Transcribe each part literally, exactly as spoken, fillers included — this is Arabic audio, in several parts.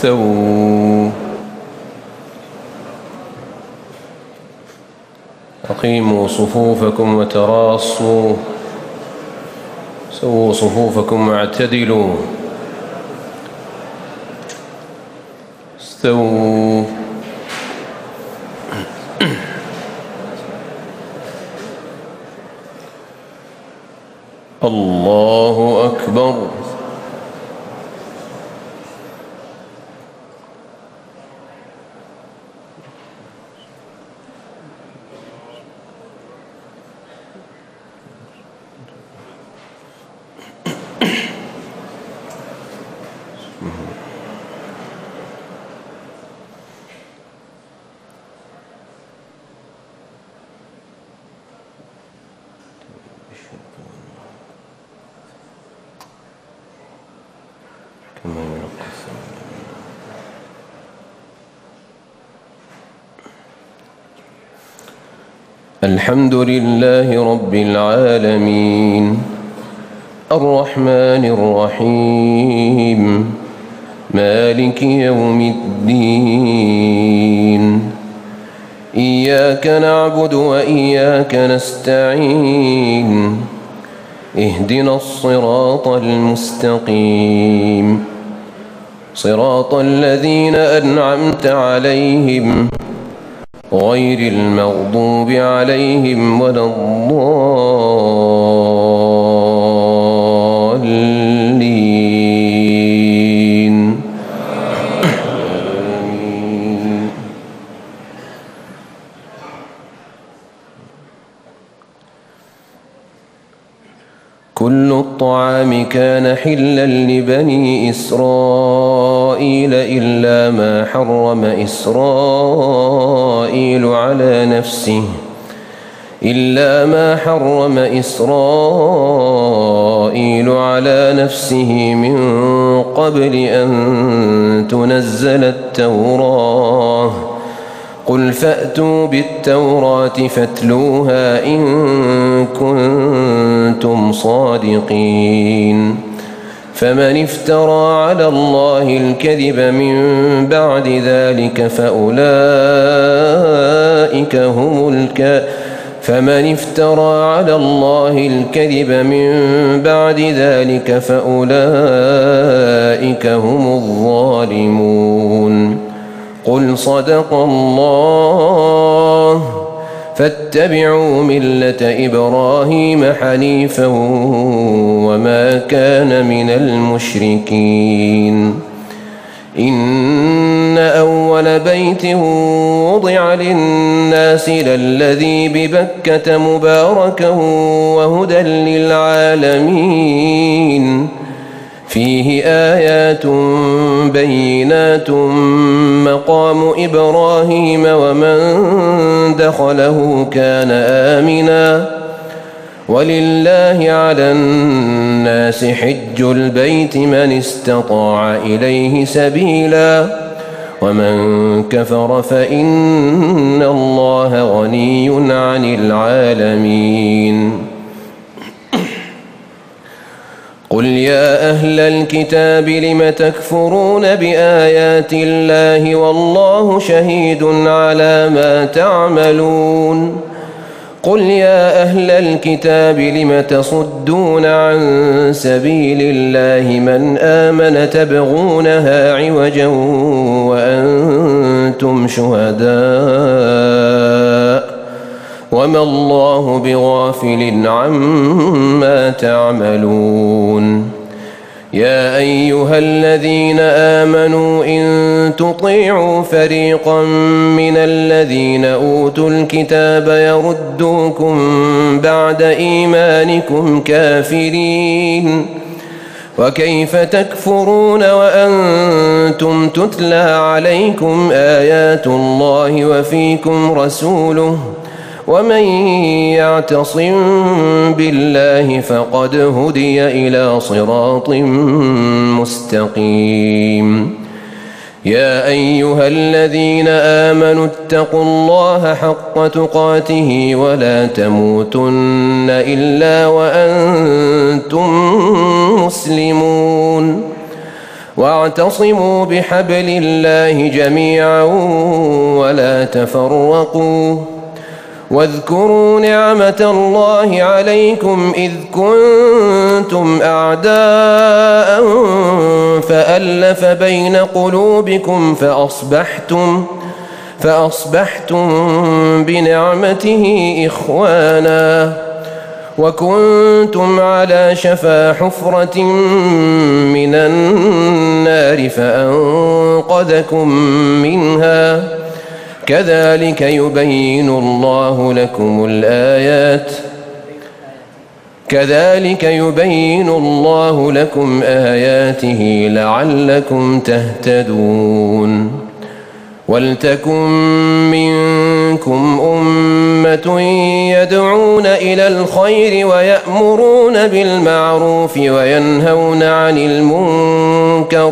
استووا. أقيموا صفوفكم وتراصوا. سووا صفوفكم واعتدلوا. استووا. الله أكبر. الحمد لله رب العالمين الرحمن الرحيم مالك يوم الدين إياك نعبد وإياك نستعين اهدنا الصراط المستقيم صراط الذين أنعمت عليهم غير المغضوب عليهم ولا الضالين. كل الطعام كان حلا لبني إسرائيل إلا ما حرم إسرائيل على نفسه إلا ما حرم إسرائيل على نفسه من قبل أن تنزل التوراة قل فأتوا بالتوراة فاتلوها إن كنتم صادقين فمن افترى على الله الكذب من بعد ذلك فأولئك هم الكاذبون فمن افترى على الله الكذب من بعد ذلك فأولئك هم الظالمون قل صدق الله فاتبعوا ملة إبراهيم حنيفا وما كان من المشركين إن أول بيت وضع للناس للذي ببكة مباركا وهدى للعالمين فيه آيات بينات مقام إبراهيم ومن دخله كان آمنا ولله على الناس حج البيت من استطاع إليه سبيلا ومن كفر فإن الله غني عن العالمين قل يا أهل الكتاب لم تكفرون بآيات الله والله شهيد على ما تعملون قل يا أهل الكتاب لم تصدون عن سبيل الله من آمن تبغونها عوجا وأنتم شهداء وما الله بغافل عما تعملون يا أيها الذين آمنوا إن تطيعوا فريقا من الذين أوتوا الكتاب يردوكم بعد إيمانكم كافرين وكيف تكفرون وأنتم تتلى عليكم آيات الله وفيكم رسوله ومن يعتصم بالله فقد هدي إلى صراط مستقيم يا أيها الذين آمنوا اتقوا الله حق تقاته ولا تموتن إلا وأنتم مسلمون واعتصموا بحبل الله جميعا ولا تفرقوا واذكروا نعمة الله عليكم إذ كنتم أعداء فألف بين قلوبكم فأصبحتم فأصبحتم بنعمته إخوانا وكنتم على شفا حفرة من النار فأنقذكم منها كذلك يبين الله لكم الآيات كذلك يبين الله لكم آياته لعلكم تهتدون ولتكن منكم أمة يدعون إلى الخير ويأمرون بالمعروف وينهون عن المنكر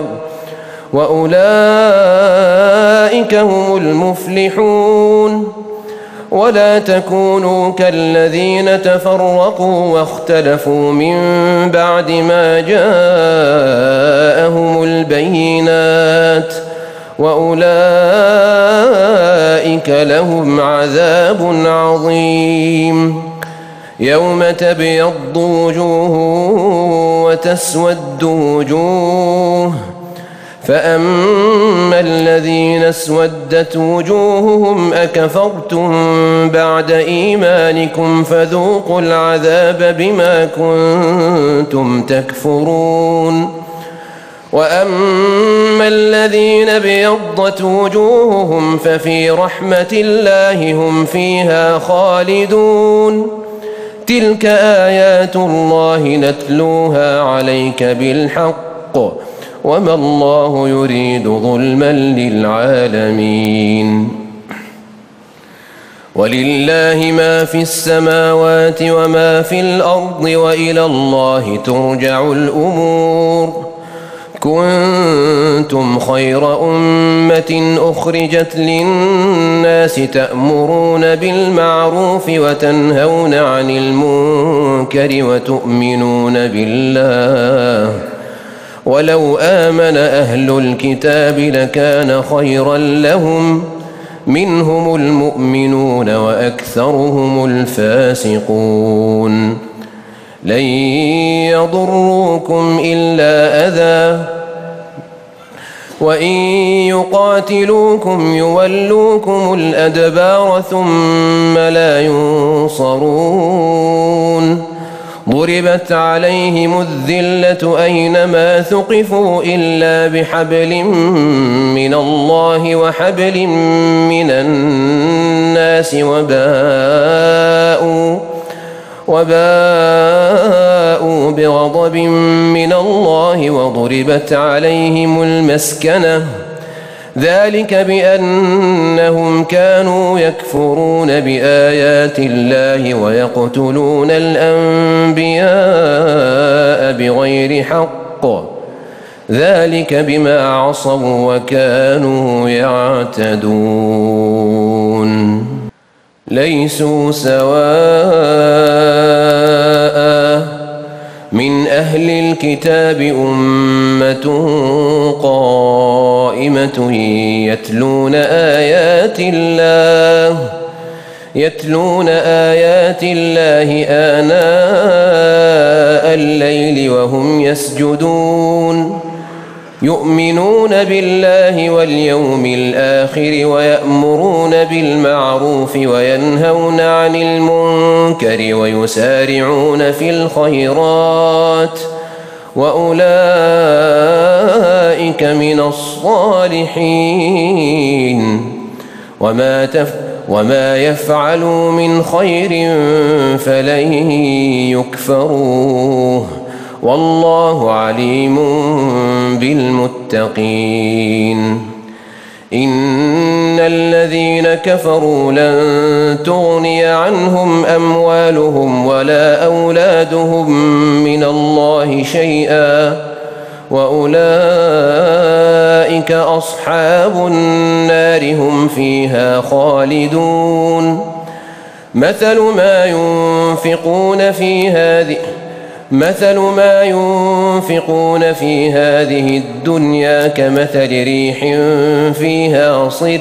وأولئك هم المفلحون ولا تكونوا كالذين تفرقوا واختلفوا من بعد ما جاءهم البينات وأولئك لهم عذاب عظيم يوم تبيض وجوه وتسود وجوه فأما الذين اسودت وجوههم أكفرتم بعد إيمانكم فذوقوا العذاب بما كنتم تكفرون وأما الذين ابيضت وجوههم ففي رحمة الله هم فيها خالدون تلك آيات الله نتلوها عليك بالحق وما الله يريد ظلما للعالمين ولله ما في السماوات وما في الأرض وإلى الله ترجع الأمور كنتم خير أمة أخرجت للناس تأمرون بالمعروف وتنهون عن المنكر وتؤمنون بالله ولو آمن أهل الكتاب لكان خيرا لهم منهم المؤمنون وأكثرهم الفاسقون لن يضروكم إلا أذى وإن يقاتلوكم يولوكم الأدبار ثم لا ينصرون ضربت عليهم الذلة أينما ثقفوا إلا بحبل من الله وحبل من الناس وباءوا وباءوا بغضب من الله وضربت عليهم المسكنة ذلك بأنهم كانوا يكفرون بآيات الله ويقتلون الأنبياء بغير حق ذلك بما عصوا وكانوا يعتدون ليسوا سواء من أهل الكتاب أمة قائمة يتلون آيات الله يتلون آيات الله آناء الليل وهم يسجدون يؤمنون بالله واليوم الآخر ويأمرون بالمعروف وينهون عن المنكر ويسارعون في الخيرات وأولئك من الصالحين وما تف وما يفعلوا من خير فلن يكفروه والله عليم بالمتقين إن الذين كفروا لن تغني عنهم أموالهم ولا أولادهم من الله شيئا وأولئك أصحاب النار هم فيها خالدون مثل ما ينفقون في هذه مثل ما ينفقون في هذه الدنيا كمثل ريح فيها صر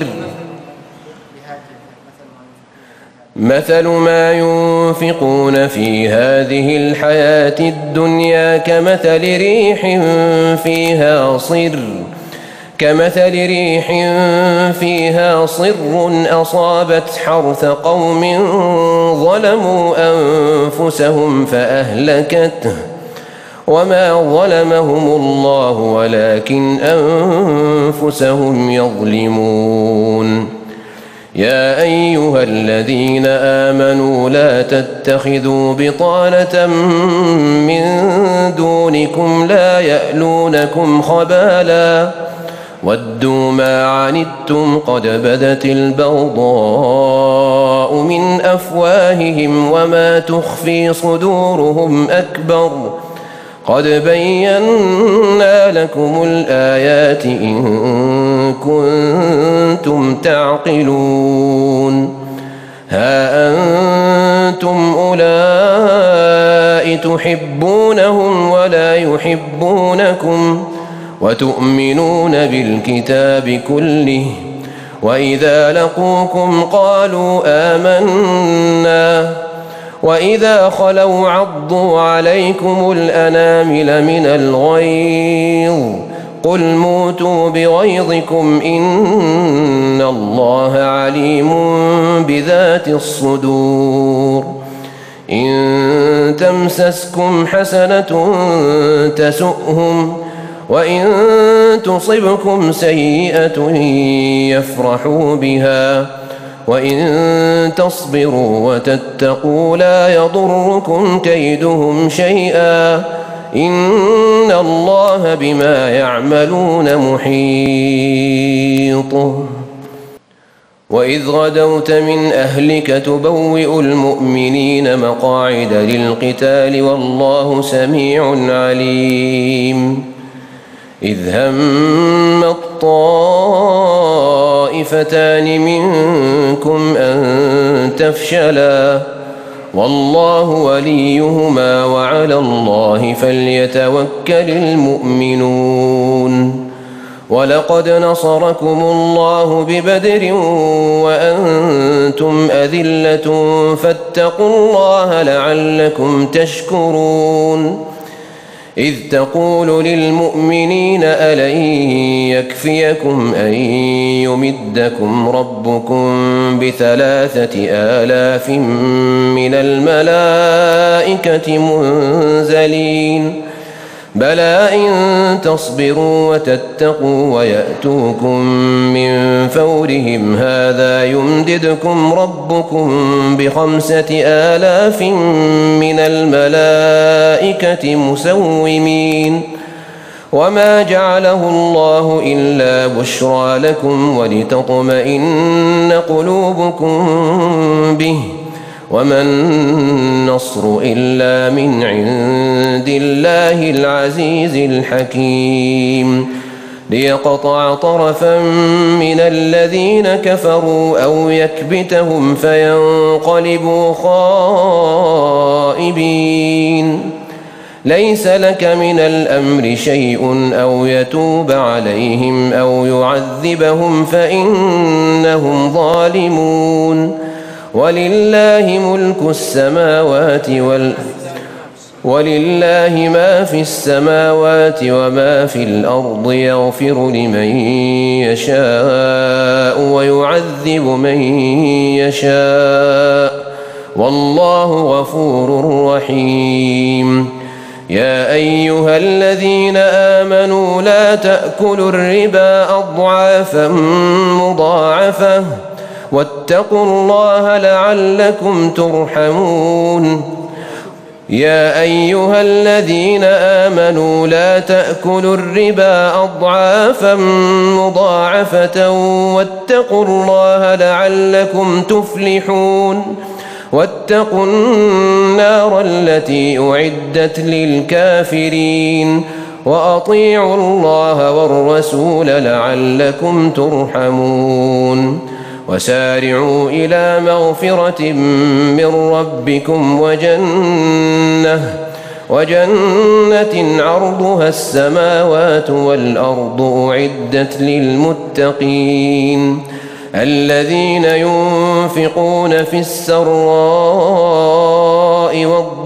مثل ما ينفقون في هذه الحياة الدنيا كمثل ريح فيها صر كمثل ريح فيها صر أصابت حرث قوم ظلموا أنفسهم فأهلكته وما ظلمهم الله ولكن أنفسهم يظلمون يا أيها الذين آمنوا لا تتخذوا بطانة من دونكم لا يألونكم خبالا ودوا ما عنتم قد بدت البغضاء من أفواههم وما تخفي صدورهم أكبر قد بينا لكم الآيات إن كنتم تعقلون ها أنتم أولئك تحبونهم ولا يحبونكم وتؤمنون بالكتاب كله وإذا لقوكم قالوا آمنا وإذا خلوا عضوا عليكم الأنامل من الغيظ قل موتوا بغيظكم إن الله عليم بذات الصدور إن تمسسكم حسنة تسؤهم وإن تصبكم سيئة يفرحوا بها وإن تصبروا وتتقوا لا يضركم كيدهم شيئا إن الله بما يعملون محيط وإذ غدوت من أهلك تبوئ المؤمنين مقاعد للقتال والله سميع عليم إذ هم الطائفتان منكم أن تفشلا والله وليهما وعلى الله فليتوكل المؤمنون ولقد نصركم الله ببدر وأنتم أذلة فاتقوا الله لعلكم تشكرون إذ تقول للمؤمنين ألن يكفيكم أن يمدكم ربكم بثلاثة آلاف من الملائكة منزلين بلى إن تصبروا وتتقوا ويأتوكم من فورهم هذا يمددكم ربكم بخمسة آلاف من الملائكة مسومين وما جعله الله إلا بشرى لكم ولتطمئن قلوبكم به وما النصر إلا من عند الله العزيز الحكيم ليقطع طرفا من الذين كفروا أو يكبتهم فينقلبوا خائبين ليس لك من الأمر شيء أو يتوب عليهم أو يعذبهم فإنهم ظالمون ولله ملك السماوات والأرض ولله ما في السماوات وما في الأرض يغفر لمن يشاء ويعذب من يشاء والله غفور رحيم يا أيها الذين آمنوا لا تأكلوا الربا أضعافا مضاعفة واتقوا الله لعلكم ترحمون يا أيها الذين آمنوا لا تأكلوا الربا أضعافا مضاعفة واتقوا الله لعلكم تفلحون واتقوا النار التي أعدت للكافرين وأطيعوا الله والرسول لعلكم ترحمون وسارعوا إلى مغفرة من ربكم وجنة وجنة عرضها السماوات والأرض أعدت للمتقين الذين ينفقون في السراء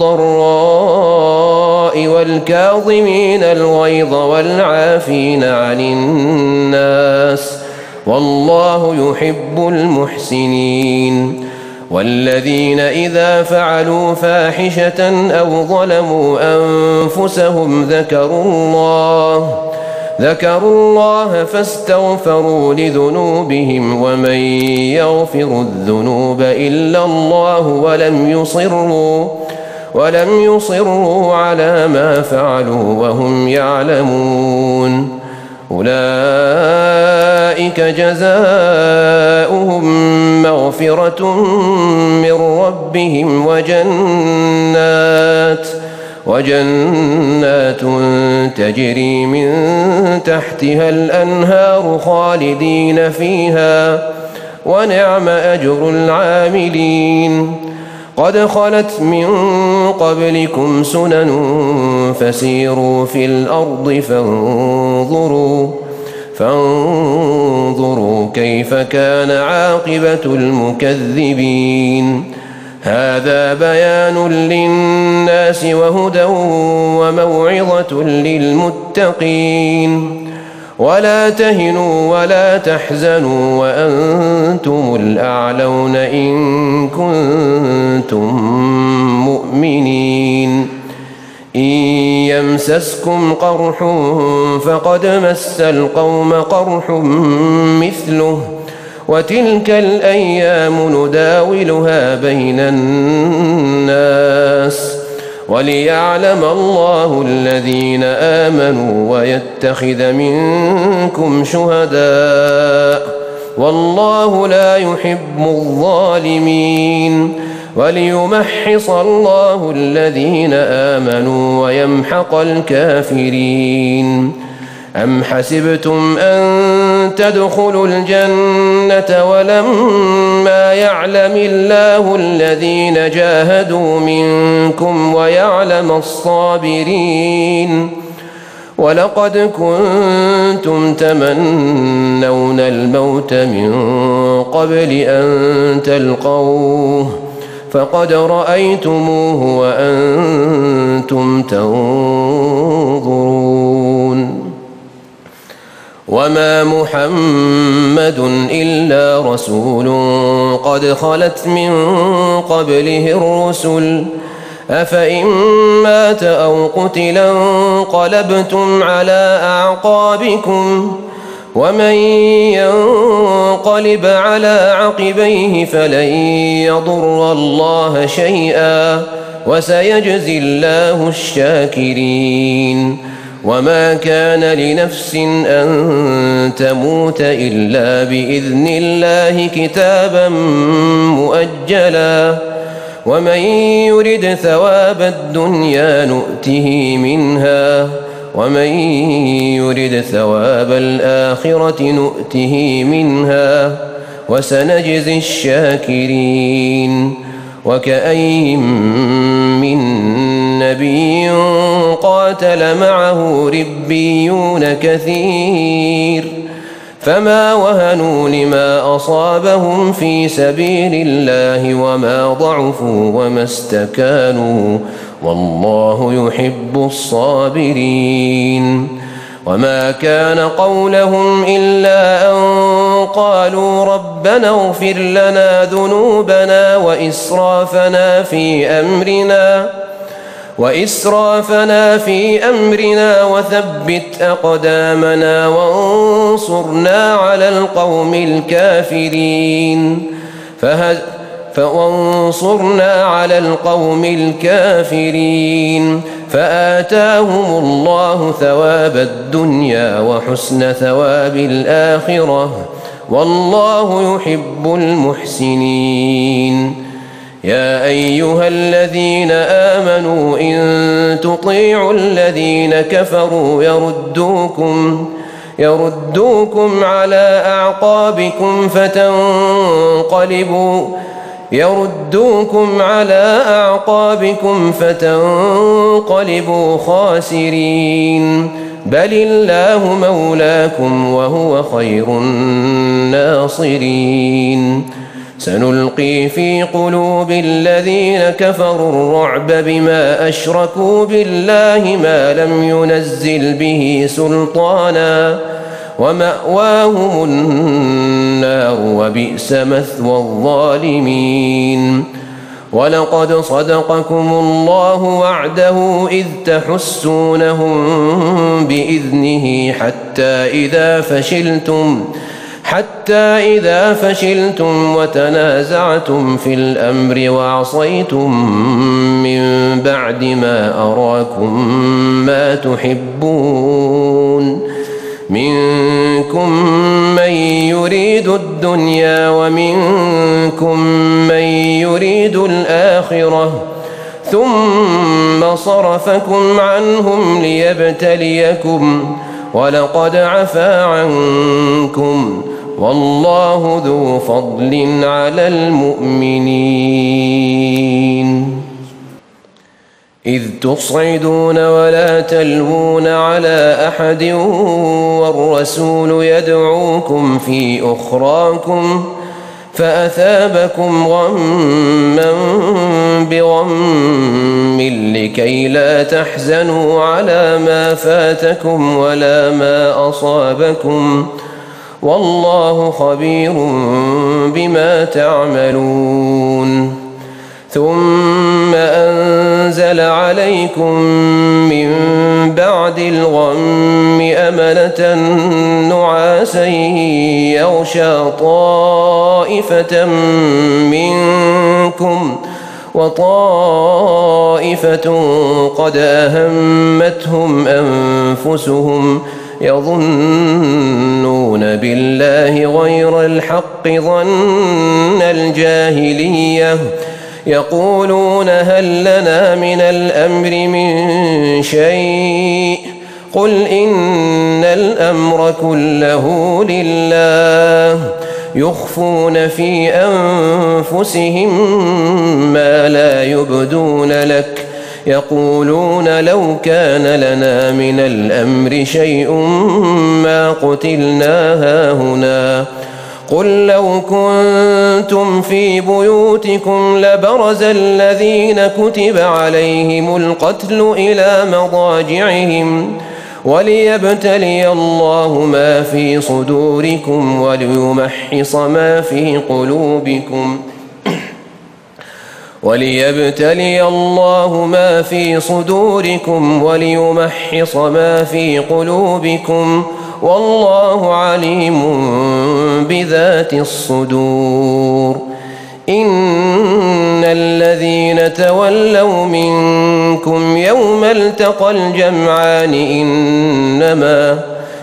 والضراء والكاظمين الغيظ والعافين عن الناس والله يحب المحسنين والذين إذا فعلوا فاحشة أو ظلموا أنفسهم ذكروا الله ذكروا الله فاستغفروا لذنوبهم ومن يغفر الذنوب إلا الله ولم يصروا ولم يصروا على ما فعلوا وهم يعلمون أولئك جزاؤهم مغفرة من ربهم وجنات وجنات تجري من تحتها الأنهار خالدين فيها ونعم أجر العاملين قد خلت من قبلكم سنن فسيروا في الأرض فانظروا فانظروا كيف كان عاقبة المكذبين هذا بيان للناس وهدى وموعظة للمتقين ولا تهنوا ولا تحزنوا وأنتم الأعلون إن كنتم مؤمنين إن يمسسكم قرح فقد مس القوم قرح مثله وتلك الأيام نداولها بين الناس وليعلم الله الذين آمنوا ويتخذ منكم شهداء والله لا يحب الظالمين وليمحص الله الذين آمنوا ويمحق الكافرين أم حسبتم أن تدخلوا الجنة ولما يعلم الله الذين جاهدوا منكم ويعلم الصابرين ولقد كنتم تمنون الموت من قبل أن تلقوه فقد رأيتموه وأنتم تنظرون وما محمد إلا رسول قد خلت من قبله الرسل أفإن مات أو قتلا انقلبتم على أعقابكم ومن ينقلب على عقبيه فلن يضر الله شيئا وسيجزي الله الشاكرين وما كان لنفس أن تموت إلا بإذن الله كتابا مؤجلا ومن يرد ثواب الدنيا نؤته منها ومن يرد ثواب الآخرة نؤته منها وسنجزي الشاكرين وكأين من نبي قاتل معه ربيون كثير فما وهنوا لما أصابهم في سبيل الله وما ضعفوا وما استكانوا والله يحب الصابرين وما كان قولهم إلا أن قالوا ربنا اغفر لنا ذنوبنا وإسرافنا في أمرنا وإسرافنا في أمرنا وثبت أقدامنا وانصرنا على القوم الكافرين فهز فانصرنا على القوم الكافرين فآتاهم الله ثواب الدنيا وحسن ثواب الآخرة والله يحب المحسنين يا أيها الذين آمنوا إن تطيعوا الذين كفروا يردوكم يردوكم على أعقابكم فتنقلبوا يردوكم على أعقابكم فتنقلبوا خاسرين بل الله مولاكم وهو خير الناصرين سنلقي في قلوب الذين كفروا الرعب بما أشركوا بالله ما لم ينزل به سلطانا ومأواهم النار وبئس مثوى الظالمين ولقد صدقكم الله وعده إذ تحسونهم بإذنه حتى إذا فشلتم حتى إذا فشلتم وتنازعتم في الأمر وعصيتم من بعد ما أراكم ما تحبون منكم من يريد الدنيا ومنكم من يريد الآخرة ثم صرفكم عنهم ليبتليكم ولقد عفا عنكم والله ذو فضل على المؤمنين إذ تصعدون ولا تلوون على أحد والرسول يدعوكم في أخراكم فأثابكم غما بغم لكي لا تحزنوا على ما فاتكم ولا ما أصابكم والله خبير بما تعملون ثم أنزل عليكم من بعد الغم أمنة نعاسا يغشى طائفة منكم وطائفة قد أهمتهم أنفسهم يظنون بالله غير الحق ظن الجاهلية يقولون هل لنا من الأمر من شيء قل إن الأمر كله لله يخفون في أنفسهم ما لا يبدون لك يقولون لو كان لنا من الأمر شيء ما قتلنا هاهنا قل لو كنتم في بيوتكم لبرز الذين كتب عليهم القتل إلى مضاجعهم وليبتلي الله ما في صدوركم وليمحص ما في قلوبكم وليبتلي الله ما في صدوركم وليمحص ما في قلوبكم والله عليم بذات الصدور إن الذين تولوا منكم يوم التقى الجمعان إنما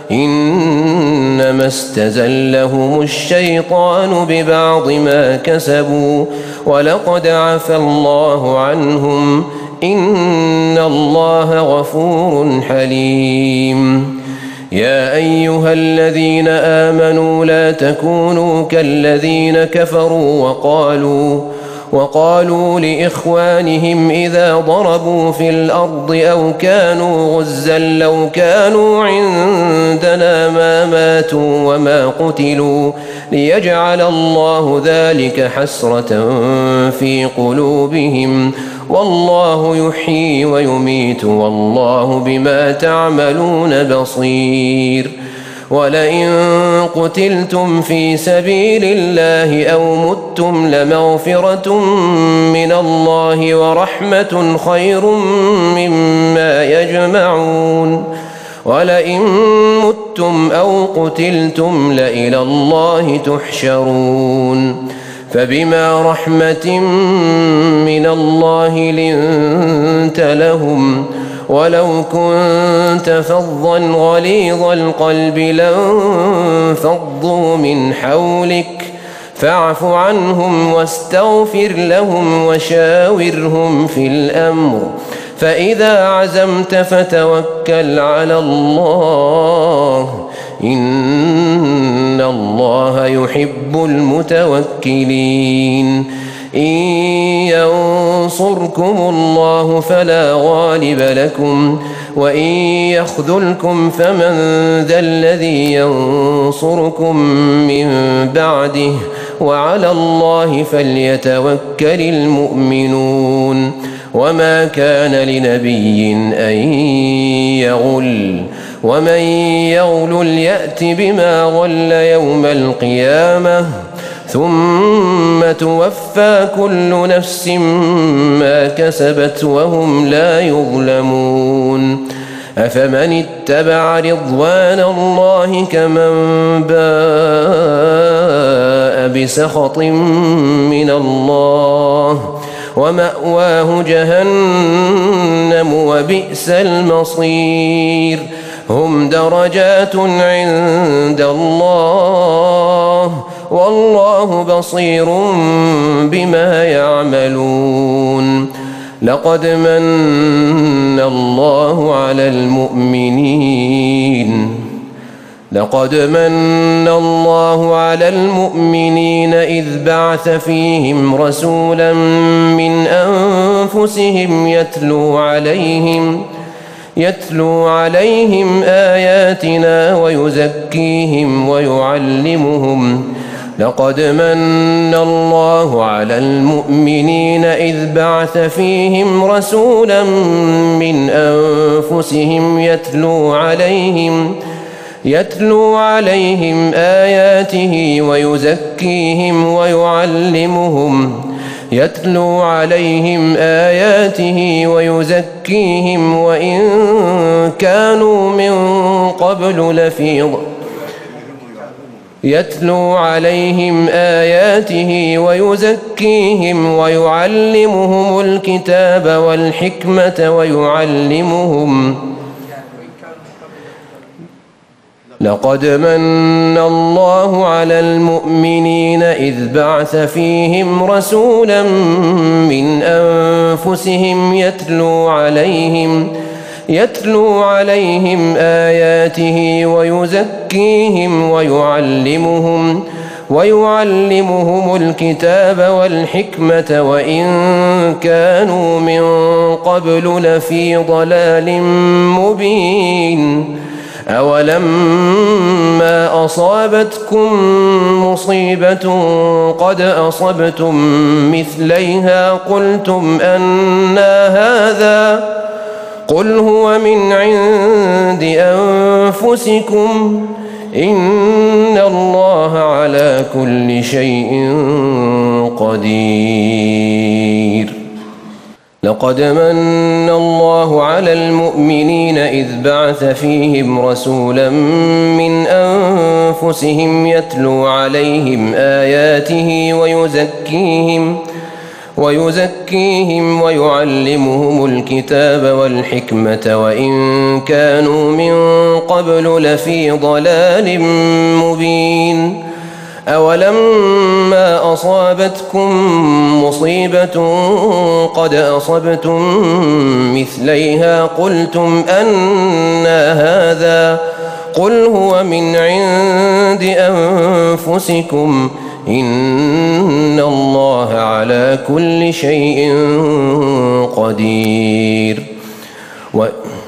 إنما استزلهم الشيطان ببعض ما كسبوا ولقد عفى الله عنهم إن الله غفور حليم يا أيها الذين آمنوا لا تكونوا كالذين كفروا وقالوا وقالوا لإخوانهم إذا ضربوا في الأرض أو كانوا غزا لو كانوا عندنا ما ماتوا وما قتلوا ليجعل الله ذلك حسرة في قلوبهم والله يحيي ويميت والله بما تعملون بصير ولئن قتلتم في سبيل الله أو متم لمغفرة من الله ورحمة خير مما يجمعون ولئن متم أو قتلتم لإلى الله تحشرون فبما رحمة من الله لنت لهم ولو كنت فظا غليظ القلب لانفضوا من حولك فاعف عنهم واستغفر لهم وشاورهم في الأمر فإذا عزمت فتوكل على الله إن الله يحب المتوكلين إن ينصركم الله فلا غالب لكم وإن يخذلكم فمن ذا الذي ينصركم من بعده وعلى الله فليتوكل المؤمنون وما كان لنبي أن يغل ومن يغل يأت بما غل يوم القيامة ثم توفى كل نفس ما كسبت وهم لا يظلمون أفمن اتبع رضوان الله كمن باء بسخط من الله ومأواه جهنم وبئس المصير هم درجات عند الله والله بصير بما يعملون لقد من الله على المؤمنين لقد من الله على المؤمنين إذ بعث فيهم رسولا من أنفسهم يتلو عليهم يتلو عليهم آياتنا ويزكيهم ويعلمهم لقد من الله على المؤمنين إذ بعث فيهم رسولا من أنفسهم يتلو عليهم يتلو عليهم آياته ويزكيهم ويعلمهم يتلو عليهم آياته ويزكيهم وإن كانوا من قبل لفي يتلو عليهم آياته ويزكيهم ويعلمهم الكتاب والحكمة ويعلمهم لقد من الله على المؤمنين إذ بعث فيهم رسولا من أنفسهم يتلو عليهم يتلو عليهم آياته ويزكيهم ويعلمهم ويعلمهم الكتاب والحكمة وإن كانوا من قبل لفي ضلال مبين أولما أصابتكم مصيبة قد أصبتم مثليها قلتم أنى هذا قل هو من عند أنفسكم إن الله على كل شيء قدير لقد من الله على المؤمنين إذ بعث فيهم رسولا من أنفسهم يتلو عليهم آياته ويزكيهم ويزكيهم ويعلمهم الكتاب والحكمة وإن كانوا من قبل لفي ضلال مبين أولما أصابتكم مصيبة قد أصبتم مثليها قلتم أنى هذا قل هو من عند أنفسكم إن الله على كل شيء قدير و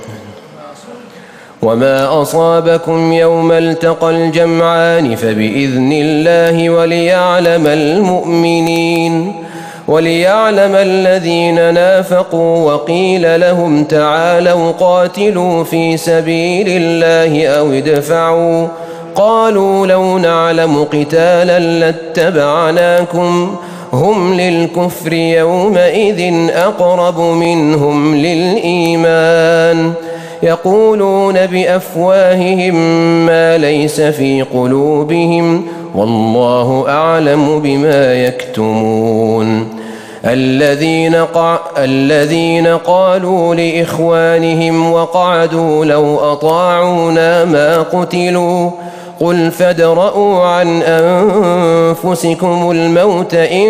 وما أصابكم يوم التقى الجمعان فبإذن الله وليعلم المؤمنين وليعلم الذين نافقوا وقيل لهم تعالوا قاتلوا في سبيل الله أو ادفعوا قالوا لو نعلم قتالا لاتبعناكم هم للكفر يومئذ أقرب منهم للإيمان يقولون بأفواههم ما ليس في قلوبهم والله أعلم بما يكتمون الذين, قع... الذين قالوا لإخوانهم وقعدوا لو أطاعونا ما قتلوا قل فادرءوا عن أنفسكم الموت إن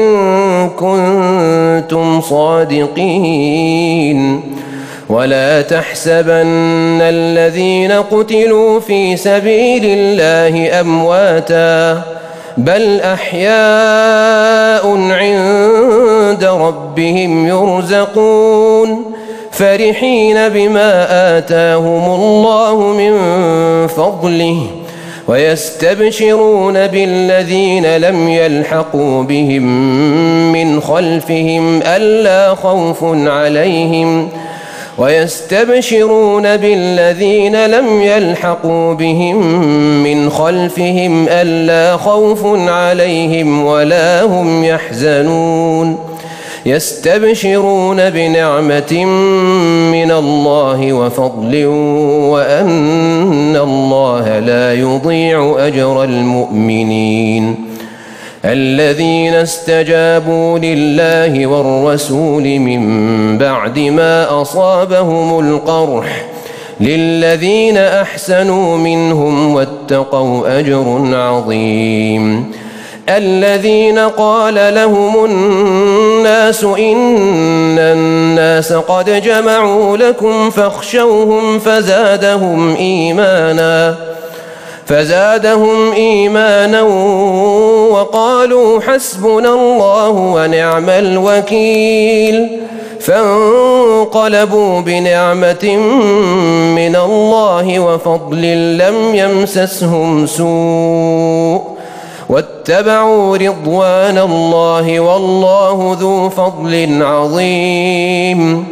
كنتم صادقين ولا تحسبن الذين قتلوا في سبيل الله أمواتا بل أحياء عند ربهم يرزقون فرحين بما آتاهم الله من فضله ويستبشرون بالذين لم يلحقوا بهم من خلفهم ألا خوف عليهم ويستبشرون بالذين لم يلحقوا بهم من خلفهم ألا خوف عليهم ولا هم يحزنون يستبشرون بنعمة من الله وفضل وأن الله لا يضيع أجر المؤمنين الذين استجابوا لله والرسول من بعد ما أصابهم القرح للذين أحسنوا منهم واتقوا أجر عظيم الذين قال لهم الناس إن الناس قد جمعوا لكم فاخشوهم فزادهم إيمانا فزادهم إيمانا وقالوا حسبنا الله ونعم الوكيل فانقلبوا بنعمة من الله وفضل لم يمسسهم سوء واتبعوا رضوان الله والله ذو فضل عظيم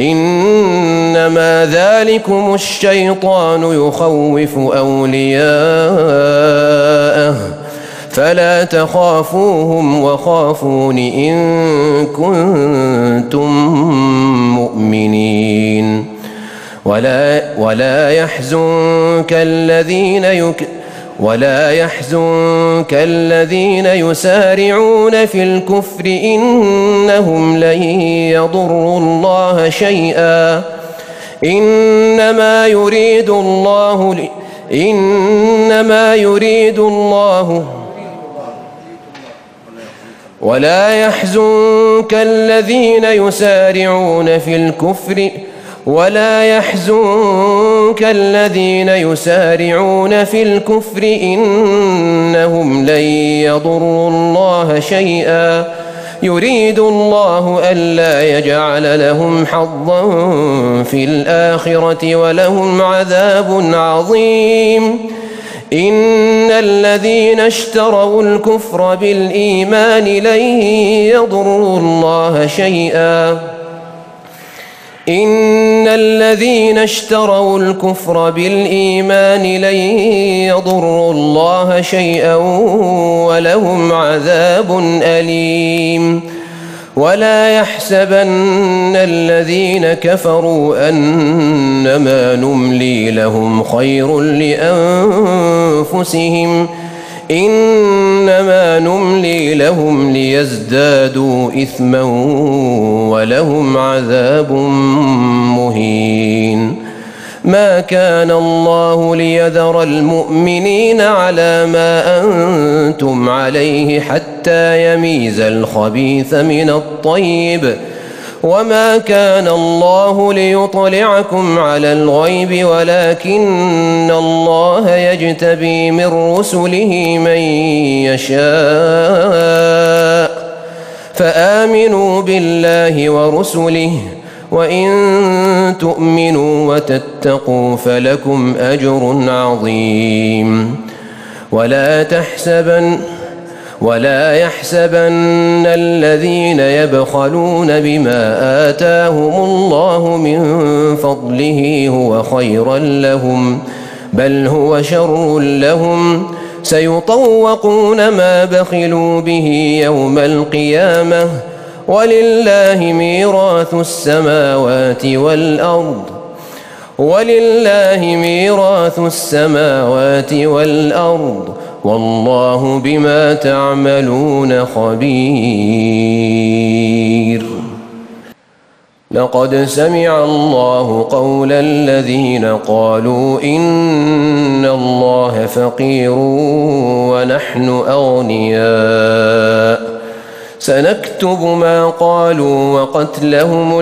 إنما ذلكم الشيطان يخوف أولياءه فلا تخافوهم وخافون إن كنتم مؤمنين ولا, ولا يحزنك الذين يك ولا يحزنك الذين يسارعون في الكفر إنهم لن يضروا الله شيئا إنما يريد الله إنما يريد الله ولا يحزنك الذين يسارعون في الكفر ولا يحزنك الذين يسارعون في الكفر إنهم لن يضروا الله شيئا يريد الله ألا يجعل لهم حظا في الآخرة ولهم عذاب عظيم إن الذين اشتروا الكفر بالإيمان لن يضروا الله شيئا إن الذين اشتروا الكفر بالإيمان لن يضروا الله شيئا ولهم عذاب أليم ولا يحسبن الذين كفروا أنما نملي لهم خير لأنفسهم إنما نملي لهم ليزدادوا إثما ولهم عذاب مهين ما كان الله ليذر المؤمنين على ما أنتم عليه حتى يميز الخبيث من الطيب وما كان الله ليطلعكم على الغيب ولكن الله يجتبي من رسله من يشاء فآمنوا بالله ورسله وإن تؤمنوا وتتقوا فلكم أجر عظيم ولا تحسبن ولا يحسبن الذين يبخلون بما آتاهم الله من فضله هو خيرا لهم بل هو شر لهم سيطوقون ما بخلوا به يوم القيامة ولله ميراث السماوات والأرض ولله ميراث السماوات والأرض والله بما تعملون خبير لقد سمع الله قول الذين قالوا إن الله فقير ونحن أغنياء سنكتب ما قالوا وقتلهم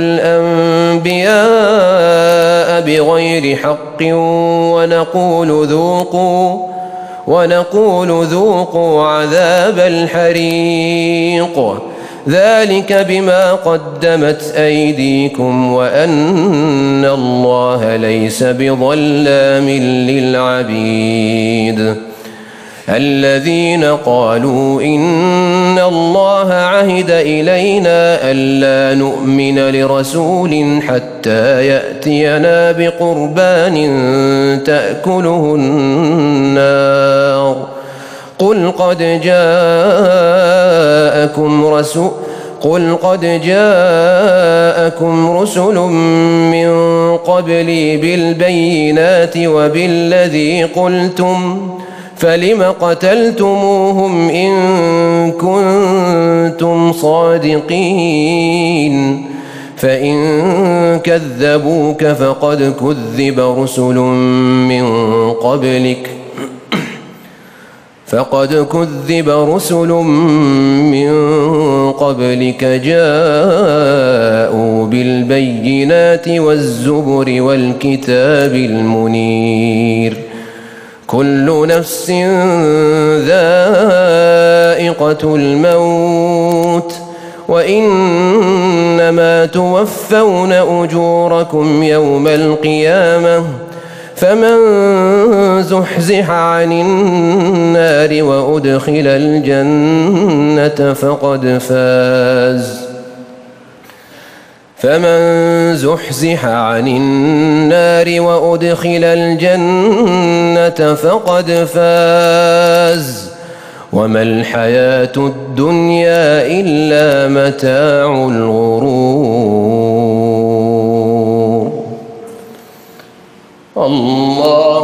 الأنبياء بغير حق ونقول ذوقوا ونقول ذوقوا عذاب الحريق ذلك بما قدمت أيديكم وأن الله ليس بظلام للعبيد الذين قالوا إن الله عهد إلينا ألا نؤمن لرسول حتى يأتينا بقربان تأكله النار قل قد جاءكم رسول قل قد جاءكم رسل من قبلي بالبينات وبالذي قلتم فلم قتلتموهم إن كنتم صادقين فإن كذبوك فقد كذب رسل من قبلك فقد كذب رسل من قبلك جاءوا بالبينات والزبر والكتاب المنير كل نفس ذائقة الموت وإنما توفون أجوركم يوم القيامة فمن زحزح عن النار وأدخل الجنة فقد فاز فمن زحزح عن النار وأدخل الجنة فقد فاز وما الحياة الدنيا إلا متاع الغرور الله